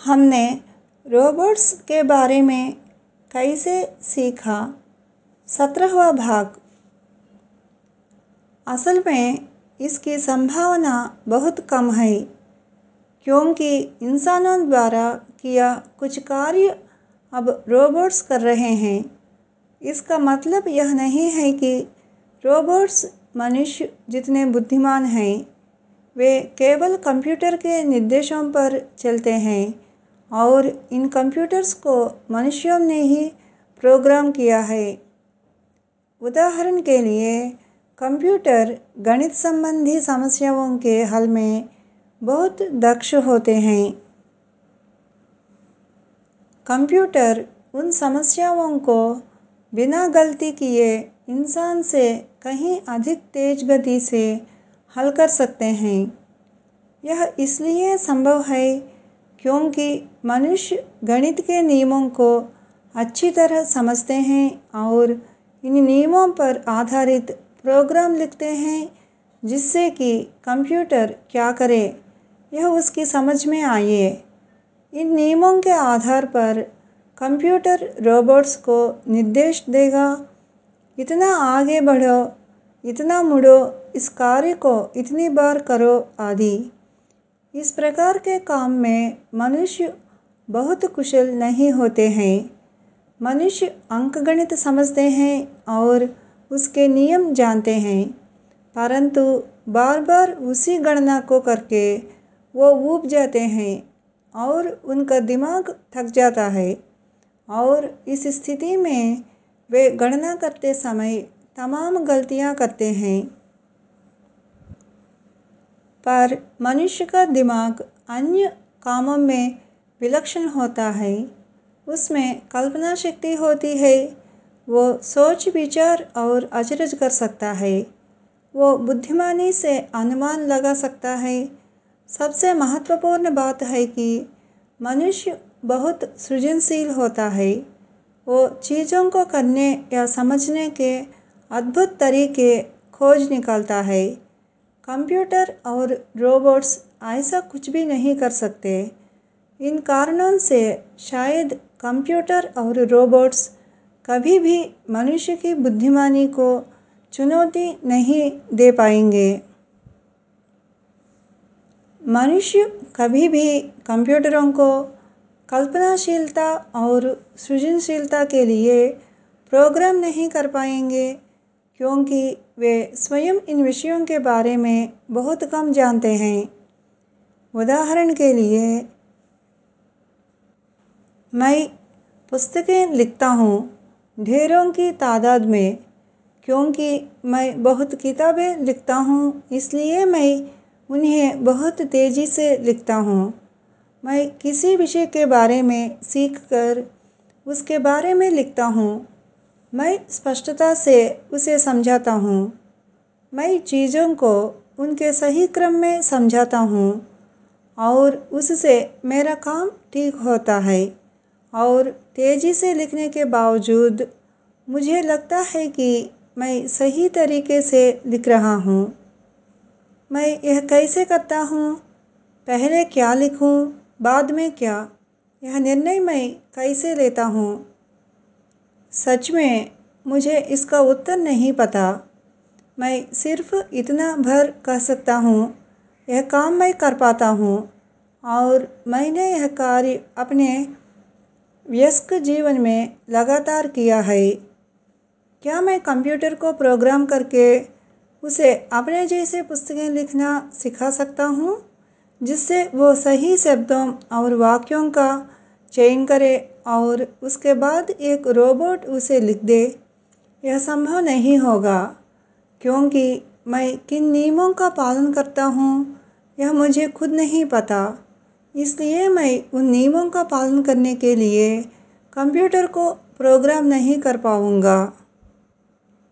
हमने रोबोट्स के बारे में कैसे सीखा 17वां भाग। असल में इसकी संभावना बहुत कम है क्योंकि इंसानों द्वारा किया कुछ कार्य अब रोबोट्स कर रहे हैं। इसका मतलब यह नहीं है कि रोबोट्स मनुष्य जितने बुद्धिमान हैं। वे केवल कंप्यूटर के निर्देशों पर चलते हैं और इन कंप्यूटर्स को मनुष्यों ने ही प्रोग्राम किया है। उदाहरण के लिए कंप्यूटर गणित संबंधी समस्याओं के हल में बहुत दक्ष होते हैं। कंप्यूटर उन समस्याओं को बिना गलती किए इंसान से कहीं अधिक तेज गति से हल कर सकते हैं। यह इसलिए संभव है क्योंकि मनुष्य गणित के नियमों को अच्छी तरह समझते हैं और इन नियमों पर आधारित प्रोग्राम लिखते हैं जिससे कि कंप्यूटर क्या करे यह उसकी समझ में आए। इन नियमों के आधार पर कंप्यूटर रोबोट्स को निर्देश देगा, इतना आगे बढ़ो, इतना मुड़ो, इस कार्य को इतनी बार करो आदि। इस प्रकार के काम में मनुष्य बहुत कुशल नहीं होते हैं। मनुष्य अंकगणित समझते हैं और उसके नियम जानते हैं, परंतु बार बार उसी गणना को करके वो ऊब जाते हैं और उनका दिमाग थक जाता है और इस स्थिति में वे गणना करते समय तमाम गलतियां करते हैं। पर मनुष्य का दिमाग अन्य कामों में विलक्षण होता है। उसमें कल्पना शक्ति होती है। वो सोच विचार और अचरज कर सकता है। वो बुद्धिमानी से अनुमान लगा सकता है। सबसे महत्वपूर्ण बात है कि मनुष्य बहुत सृजनशील होता है। वो चीज़ों को करने या समझने के अद्भुत तरीके खोज निकालता है। कंप्यूटर और रोबोट्स ऐसा कुछ भी नहीं कर सकते। इन कारणों से शायद कंप्यूटर और रोबोट्स कभी भी मनुष्य की बुद्धिमानी को चुनौती नहीं दे पाएंगे। मनुष्य कभी भी कंप्यूटरों को कल्पनाशीलता और सृजनशीलता के लिए प्रोग्राम नहीं कर पाएंगे क्योंकि वे स्वयं इन विषयों के बारे में बहुत कम जानते हैं। उदाहरण के लिए मैं पुस्तकें लिखता हूँ ढेरों की तादाद में। क्योंकि मैं बहुत किताबें लिखता हूँ इसलिए मैं उन्हें बहुत तेज़ी से लिखता हूँ। मैं किसी विषय के बारे में सीखकर उसके बारे में लिखता हूँ। मैं स्पष्टता से उसे समझाता हूँ। मैं चीज़ों को उनके सही क्रम में समझाता हूँ और उससे मेरा काम ठीक होता है और तेज़ी से लिखने के बावजूद मुझे लगता है कि मैं सही तरीके से लिख रहा हूँ। मैं यह कैसे करता हूँ, पहले क्या लिखूँ, बाद में क्या, यह निर्णय मैं कैसे लेता हूँ? सच में मुझे इसका उत्तर नहीं पता। मैं सिर्फ इतना भर कह सकता हूँ, यह काम मैं कर पाता हूँ और मैंने यह कार्य अपने व्यस्क जीवन में लगातार किया है। क्या मैं कंप्यूटर को प्रोग्राम करके उसे अपने जैसे पुस्तकें लिखना सिखा सकता हूँ जिससे वो सही शब्दों और वाक्यों का चयन करे और उसके बाद एक रोबोट उसे लिख दे? यह संभव नहीं होगा क्योंकि मैं किन नियमों का पालन करता हूँ यह मुझे खुद नहीं पता। इसलिए मैं उन नियमों का पालन करने के लिए कंप्यूटर को प्रोग्राम नहीं कर पाऊँगा।